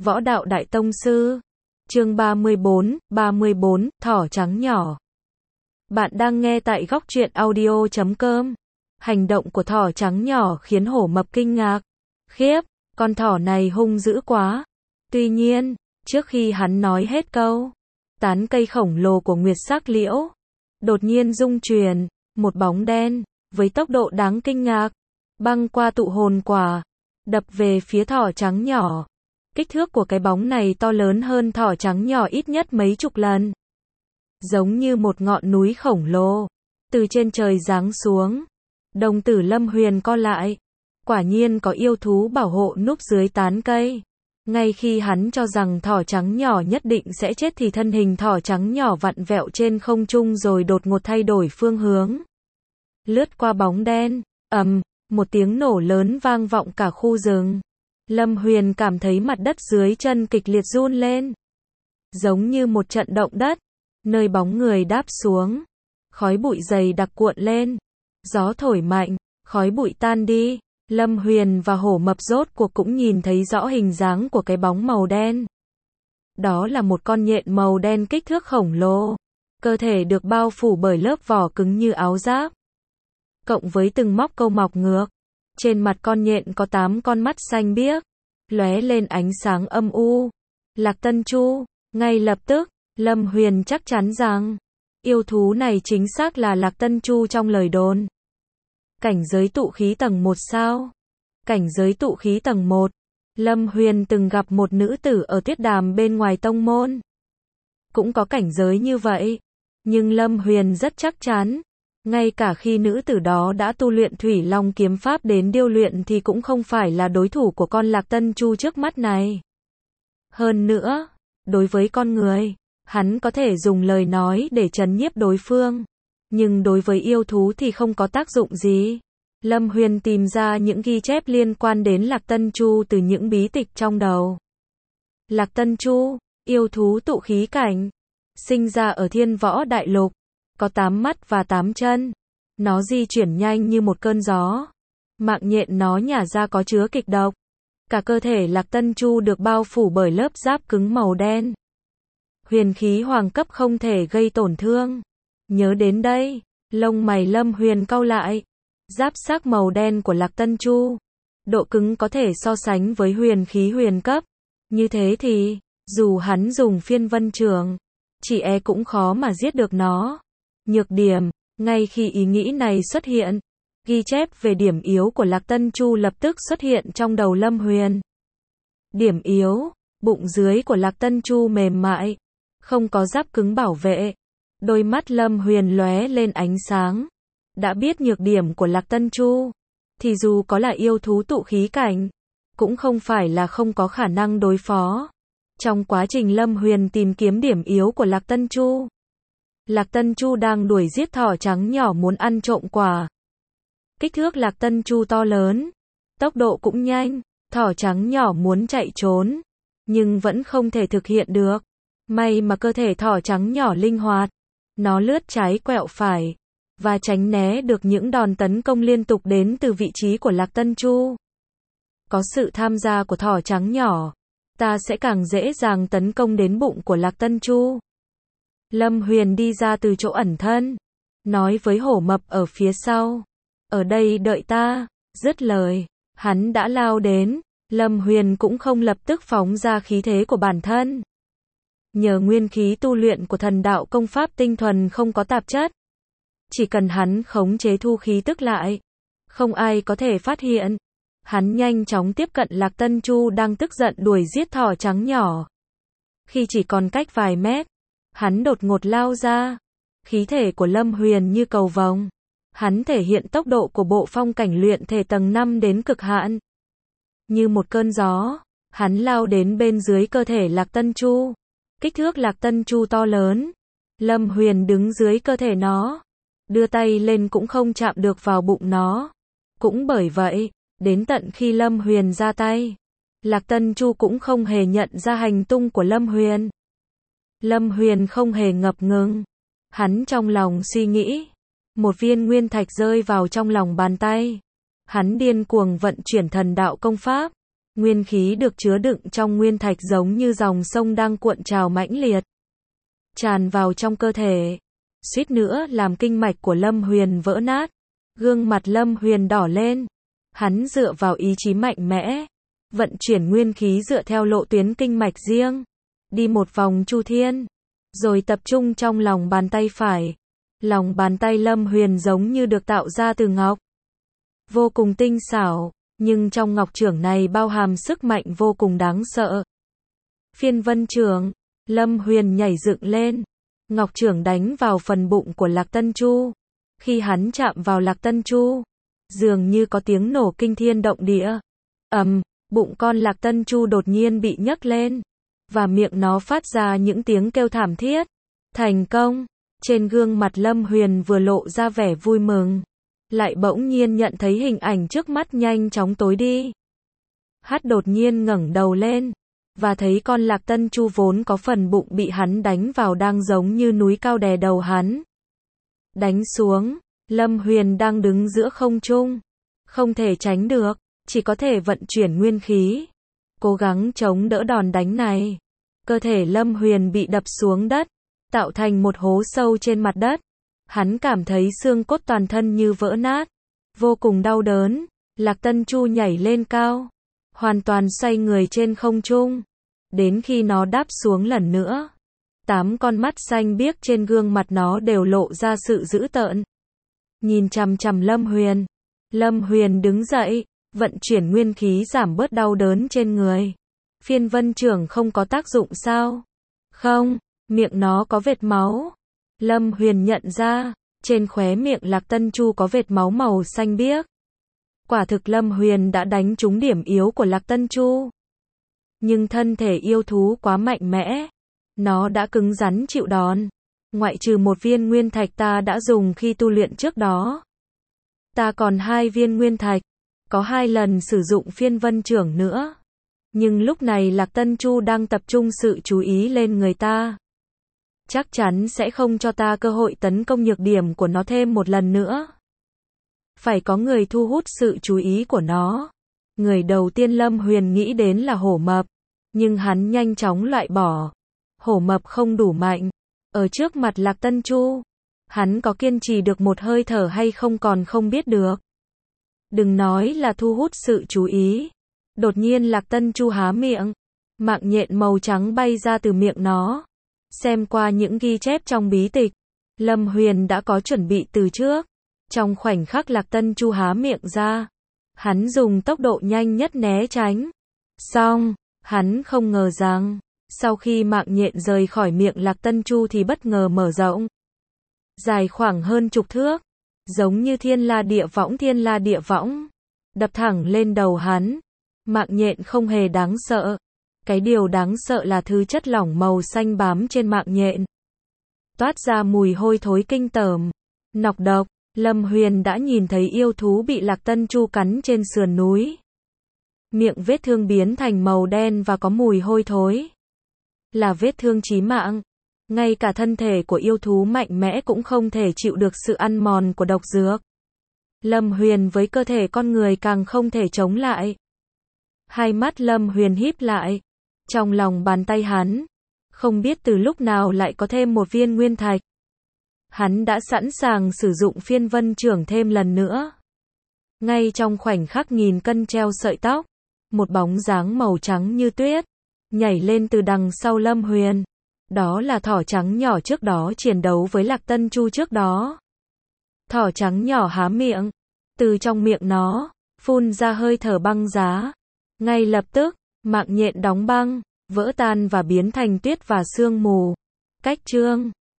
Võ đạo đại tông sư. Chương 34, thỏ trắng nhỏ. Bạn đang nghe tại góc truyện audio.com. Hành động của thỏ trắng nhỏ khiến Hổ Mập kinh ngạc. Khiếp, con thỏ này hung dữ quá. Tuy nhiên, trước khi hắn nói hết câu, tán cây khổng lồ của Nguyệt Sắc Liễu đột nhiên rung chuyển, một bóng đen với tốc độ đáng kinh ngạc băng qua tụ hồn quả, đập về phía thỏ trắng nhỏ. Kích thước của cái bóng này to lớn hơn thỏ trắng nhỏ ít nhất mấy chục lần. Giống như một ngọn núi khổng lồ từ trên trời giáng xuống. Đồng tử Lâm Huyền co lại. Quả nhiên có yêu thú bảo hộ núp dưới tán cây. Ngay khi hắn cho rằng thỏ trắng nhỏ nhất định sẽ chết thì thân hình thỏ trắng nhỏ vặn vẹo trên không trung rồi đột ngột thay đổi phương hướng. Lướt qua bóng đen, một tiếng nổ lớn vang vọng cả khu rừng. Lâm Huyền cảm thấy mặt đất dưới chân kịch liệt run lên. Giống như một trận động đất, nơi bóng người đáp xuống. Khói bụi dày đặc cuộn lên. Gió thổi mạnh, khói bụi tan đi. Lâm Huyền và Hổ Mập rốt cuộc cũng nhìn thấy rõ hình dáng của cái bóng màu đen. Đó là một con nhện màu đen kích thước khổng lồ. Cơ thể được bao phủ bởi lớp vỏ cứng như áo giáp. Cộng với từng móc câu mọc ngược. Trên mặt con nhện có 8 con mắt xanh biếc, lóe lên ánh sáng âm u. Lạc Tân Chu. Ngay lập tức, Lâm Huyền chắc chắn rằng yêu thú này chính xác là Lạc Tân Chu trong lời đồn. Cảnh giới tụ khí tầng 1 sao? Cảnh giới tụ khí tầng 1. Lâm Huyền từng gặp một nữ tử ở Tuyết Đàm bên ngoài tông môn. Cũng có cảnh giới như vậy. Nhưng Lâm Huyền rất chắc chắn. Ngay cả khi nữ tử đó đã tu luyện Thủy Long kiếm pháp đến điêu luyện thì cũng không phải là đối thủ của con Lạc Tân Chu trước mắt này. Hơn nữa, đối với con người, hắn có thể dùng lời nói để trấn nhiếp đối phương. Nhưng đối với yêu thú thì không có tác dụng gì. Lâm Huyền tìm ra những ghi chép liên quan đến Lạc Tân Chu từ những bí tịch trong đầu. Lạc Tân Chu, yêu thú tụ khí cảnh, sinh ra ở Thiên Võ Đại Lục, có 8 mắt và 8 chân. Nó di chuyển nhanh như một cơn gió. Mạng nhện nó nhả ra có chứa kịch độc. Cả cơ thể Lạc Tân Chu được bao phủ bởi lớp giáp cứng màu đen. Huyền khí hoàng cấp không thể gây tổn thương. Nhớ đến đây, lông mày Lâm Huyền cau lại. Giáp xác màu đen của Lạc Tân Chu, độ cứng có thể so sánh với huyền khí huyền cấp. Như thế thì, dù hắn dùng Phiên Vân Trường, chỉ e cũng khó mà giết được nó. Nhược điểm, ngay khi ý nghĩ này xuất hiện, ghi chép về điểm yếu của Lạc Tân Chu lập tức xuất hiện trong đầu Lâm Huyền. Điểm yếu, bụng dưới của Lạc Tân Chu mềm mại, không có giáp cứng bảo vệ. Đôi mắt Lâm Huyền lóe lên ánh sáng. Đã biết nhược điểm của Lạc Tân Chu, thì dù có là yêu thú tụ khí cảnh, cũng không phải là không có khả năng đối phó. Trong quá trình Lâm Huyền tìm kiếm điểm yếu của Lạc Tân Chu, Lạc Tân Chu đang đuổi giết thỏ trắng nhỏ muốn ăn trộm quả. Kích thước Lạc Tân Chu to lớn, tốc độ cũng nhanh, thỏ trắng nhỏ muốn chạy trốn, nhưng vẫn không thể thực hiện được. May mà cơ thể thỏ trắng nhỏ linh hoạt, nó lướt trái quẹo phải, và tránh né được những đòn tấn công liên tục đến từ vị trí của Lạc Tân Chu. Có sự tham gia của thỏ trắng nhỏ, ta sẽ càng dễ dàng tấn công đến bụng của Lạc Tân Chu. Lâm Huyền đi ra từ chỗ ẩn thân, nói với Hổ Mập ở phía sau. Ở đây đợi ta. Dứt lời, hắn đã lao đến. Lâm Huyền cũng không lập tức phóng ra khí thế của bản thân. Nhờ nguyên khí tu luyện của thần đạo công pháp tinh thuần không có tạp chất. Chỉ cần hắn khống chế thu khí tức lại, không ai có thể phát hiện. Hắn nhanh chóng tiếp cận Lạc Tân Chu đang tức giận đuổi giết thỏ trắng nhỏ. Khi chỉ còn cách vài mét, hắn đột ngột lao ra. Khí thể của Lâm Huyền như cầu vồng. Hắn thể hiện tốc độ của bộ phong cảnh luyện thể tầng 5 đến cực hạn. Như một cơn gió, hắn lao đến bên dưới cơ thể Lạc Tân Chu. Kích thước Lạc Tân Chu to lớn. Lâm Huyền đứng dưới cơ thể nó. Đưa tay lên cũng không chạm được vào bụng nó. Cũng bởi vậy, đến tận khi Lâm Huyền ra tay, Lạc Tân Chu cũng không hề nhận ra hành tung của Lâm Huyền. Lâm Huyền không hề ngập ngừng. Hắn trong lòng suy nghĩ. Một viên nguyên thạch rơi vào trong lòng bàn tay. Hắn điên cuồng vận chuyển thần đạo công pháp. Nguyên khí được chứa đựng trong nguyên thạch giống như dòng sông đang cuộn trào mãnh liệt, tràn vào trong cơ thể, suýt nữa làm kinh mạch của Lâm Huyền vỡ nát. Gương mặt Lâm Huyền đỏ lên, hắn dựa vào ý chí mạnh mẽ, vận chuyển nguyên khí dựa theo lộ tuyến kinh mạch riêng, đi một vòng chu thiên, rồi tập trung trong lòng bàn tay phải. Lòng bàn tay Lâm Huyền giống như được tạo ra từ ngọc, vô cùng tinh xảo, nhưng trong ngọc chưởng này bao hàm sức mạnh vô cùng đáng sợ. Phiên vân chưởng, Lâm Huyền nhảy dựng lên, ngọc chưởng đánh vào phần bụng của Lạc Tân Chu. Khi hắn chạm vào Lạc Tân Chu, dường như có tiếng nổ kinh thiên động địa. Bụng con Lạc Tân Chu đột nhiên bị nhấc lên, và miệng nó phát ra những tiếng kêu thảm thiết. Thành công! Trên gương mặt Lâm Huyền vừa lộ ra vẻ vui mừng, lại bỗng nhiên nhận thấy hình ảnh trước mắt nhanh chóng tối đi. Hắn đột nhiên ngẩng đầu lên, và thấy con Lạc Tân Chu vốn có phần bụng bị hắn đánh vào đang giống như núi cao đè đầu hắn. Đánh xuống, Lâm Huyền đang đứng giữa không trung, không thể tránh được, chỉ có thể vận chuyển nguyên khí, cố gắng chống đỡ đòn đánh này. Cơ thể Lâm Huyền bị đập xuống đất, tạo thành một hố sâu trên mặt đất. Hắn cảm thấy xương cốt toàn thân như vỡ nát, vô cùng đau đớn. Lạc Tân Chu nhảy lên cao, hoàn toàn xoay người trên không trung, đến khi nó đáp xuống lần nữa, 8 con mắt xanh biếc trên gương mặt nó đều lộ ra sự dữ tợn, nhìn chằm chằm Lâm Huyền. Lâm Huyền đứng dậy, vận chuyển nguyên khí giảm bớt đau đớn trên người. Phiên vân chưởng không có tác dụng sao? Không, miệng nó có vệt máu. Lâm Huyền nhận ra, trên khóe miệng Lạc Tân Chu có vệt máu màu xanh biếc. Quả thực Lâm Huyền đã đánh trúng điểm yếu của Lạc Tân Chu. Nhưng thân thể yêu thú quá mạnh mẽ, nó đã cứng rắn chịu đòn. Ngoại trừ một viên nguyên thạch ta đã dùng khi tu luyện trước đó, ta còn 2 viên nguyên thạch, có 2 lần sử dụng phiên vân chưởng nữa. Nhưng lúc này Lạc Tân Chu đang tập trung sự chú ý lên người ta, chắc chắn sẽ không cho ta cơ hội tấn công nhược điểm của nó thêm một lần nữa. Phải có người thu hút sự chú ý của nó. Người đầu tiên Lâm Huyền nghĩ đến là hổ mập, nhưng hắn nhanh chóng loại bỏ. Hổ mập không đủ mạnh. Ở trước mặt Lạc Tân Chu, hắn có kiên trì được một hơi thở hay không còn không biết được. Đừng nói là thu hút sự chú ý. Đột nhiên Lạc Tân Chu há miệng, mạng nhện màu trắng bay ra từ miệng nó. Xem qua những ghi chép trong bí tịch, Lâm Huyền đã có chuẩn bị từ trước. Trong khoảnh khắc Lạc Tân Chu há miệng ra, hắn dùng tốc độ nhanh nhất né tránh. Xong, hắn không ngờ rằng, sau khi mạng nhện rời khỏi miệng Lạc Tân Chu thì bất ngờ mở rộng, dài khoảng hơn chục thước, giống như thiên la địa võng, đập thẳng lên đầu hắn. Mạng nhện không hề đáng sợ. Cái điều đáng sợ là thứ chất lỏng màu xanh bám trên mạng nhện, toát ra mùi hôi thối kinh tởm, nọc độc. Lâm Huyền đã nhìn thấy yêu thú bị Lạc Tân Chu cắn trên sườn núi. Miệng vết thương biến thành màu đen và có mùi hôi thối. Là vết thương chí mạng. Ngay cả thân thể của yêu thú mạnh mẽ cũng không thể chịu được sự ăn mòn của độc dược. Lâm Huyền với cơ thể con người càng không thể chống lại. Hai mắt Lâm Huyền híp lại. Trong lòng bàn tay hắn, không biết từ lúc nào lại có thêm một viên nguyên thạch. Hắn đã sẵn sàng sử dụng phiên vân chưởng thêm lần nữa. Ngay trong khoảnh khắc nghìn cân treo sợi tóc, một bóng dáng màu trắng như tuyết nhảy lên từ đằng sau Lâm Huyền. Đó là thỏ trắng nhỏ trước đó chiến đấu với Lạc Tân Chu trước đó. Thỏ trắng nhỏ há miệng, từ trong miệng nó phun ra hơi thở băng giá. Ngay lập tức, mạng nhện đóng băng, vỡ tan và biến thành tuyết và sương mù. Cách chương